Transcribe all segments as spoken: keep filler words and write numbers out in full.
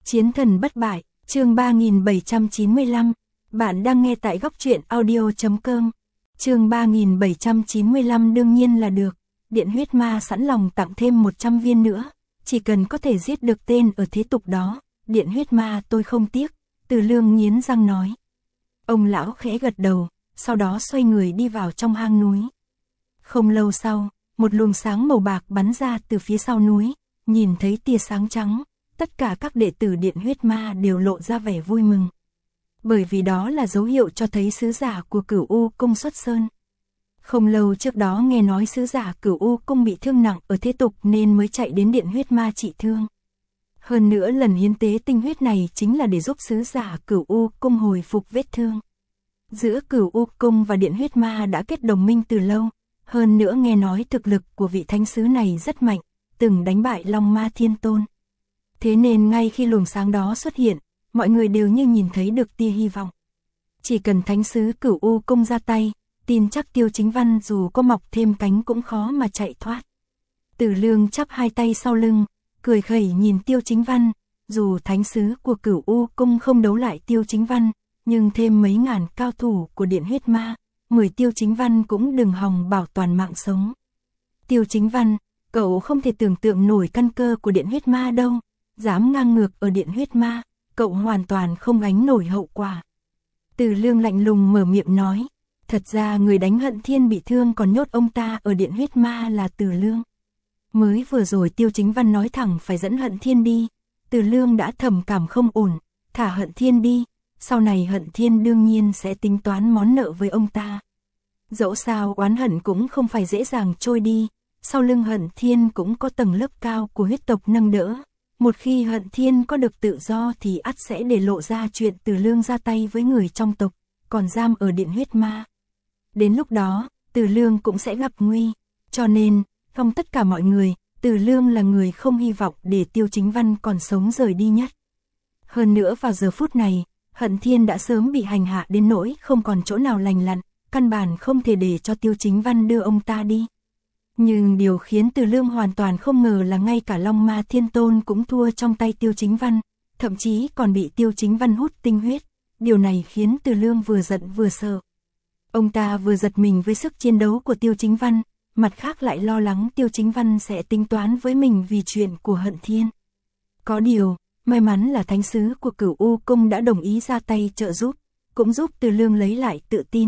Chiến thần bất bại, chương ba nghìn bảy trăm chín mươi lăm. Bạn đang nghe tại góc truyện audio chấm com. Chương ba nghìn bảy trăm chín mươi lăm đương nhiên là được. Điện huyết ma sẵn lòng tặng thêm một trăm viên nữa. Chỉ cần có thể giết được tên ở thế tục đó, điện huyết ma tôi không tiếc. Từ Lương nghiến răng nói. Ông lão khẽ gật đầu, sau đó xoay người đi vào trong hang núi. Không lâu sau, một luồng sáng màu bạc bắn ra từ phía sau núi, nhìn thấy tia sáng trắng, tất cả các đệ tử điện huyết ma đều lộ ra vẻ vui mừng. Bởi vì đó là dấu hiệu cho thấy sứ giả của Cửu U Cung xuất sơn. Không lâu trước đó nghe nói sứ giả Cửu U Cung bị thương nặng ở thế tục nên mới chạy đến điện huyết ma trị thương. Hơn nữa lần hiến tế tinh huyết này chính là để giúp sứ giả Cửu U Cung hồi phục vết thương. Giữa Cửu U Cung và điện huyết ma đã kết đồng minh từ lâu, hơn nữa nghe nói thực lực của vị thánh sứ này rất mạnh, từng đánh bại Long Ma Thiên Tôn. Thế nên ngay khi luồng sáng đó xuất hiện, mọi người đều như nhìn thấy được tia hy vọng. Chỉ cần thánh sứ Cửu U Cung ra tay, tin chắc Tiêu Chính Văn dù có mọc thêm cánh cũng khó mà chạy thoát. Từ Lương chắp hai tay sau lưng, cười khẩy nhìn Tiêu Chính Văn, dù thánh sứ của Cửu U Cung không đấu lại Tiêu Chính Văn, nhưng thêm mấy ngàn cao thủ của điện huyết ma, mười Tiêu Chính Văn cũng đừng hòng bảo toàn mạng sống. Tiêu Chính Văn, cậu không thể tưởng tượng nổi căn cơ của điện huyết ma đâu, dám ngang ngược ở điện huyết ma, cậu hoàn toàn không gánh nổi hậu quả. Từ Lương lạnh lùng mở miệng nói, thật ra người đánh Hận Thiên bị thương còn nhốt ông ta ở điện huyết ma là Từ Lương. Mới vừa rồi Tiêu Chính Văn nói thẳng phải dẫn Hận Thiên đi, Từ Lương đã thầm cảm không ổn, thả Hận Thiên đi, sau này Hận Thiên đương nhiên sẽ tính toán món nợ với ông ta. Dẫu sao oán hận cũng không phải dễ dàng trôi đi, sau lưng Hận Thiên cũng có tầng lớp cao của huyết tộc nâng đỡ. Một khi Hận Thiên có được tự do thì ắt sẽ để lộ ra chuyện Từ Lương ra tay với người trong tộc, còn giam ở điện huyết ma. Đến lúc đó, Từ Lương cũng sẽ gặp nguy, cho nên, trong tất cả mọi người, Từ Lương là người không hy vọng để Tiêu Chính Văn còn sống rời đi nhất. Hơn nữa vào giờ phút này, Hận Thiên đã sớm bị hành hạ đến nỗi không còn chỗ nào lành lặn, căn bản không thể để cho Tiêu Chính Văn đưa ông ta đi. Nhưng điều khiến Từ Lương hoàn toàn không ngờ là ngay cả Long Ma Thiên Tôn cũng thua trong tay Tiêu Chính Văn, thậm chí còn bị Tiêu Chính Văn hút tinh huyết. Điều này khiến Từ Lương vừa giận vừa sợ. Ông ta vừa giật mình với sức chiến đấu của Tiêu Chính Văn, mặt khác lại lo lắng Tiêu Chính Văn sẽ tính toán với mình vì chuyện của Hận Thiên. Có điều, may mắn là thánh sứ của Cửu U Cung đã đồng ý ra tay trợ giúp, cũng giúp Từ Lương lấy lại tự tin.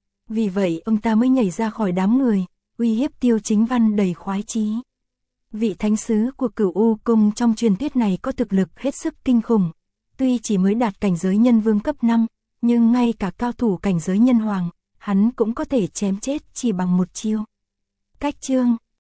Vì vậy ông ta mới nhảy ra khỏi đám người, uy hiếp Tiêu Chính Văn đầy khoái chí. Vị thánh sứ của Cửu U Cung trong truyền thuyết này có thực lực hết sức kinh khủng, tuy chỉ mới đạt cảnh giới nhân vương cấp năm, nhưng ngay cả cao thủ cảnh giới nhân hoàng, hắn cũng có thể chém chết chỉ bằng một chiêu. Cách chương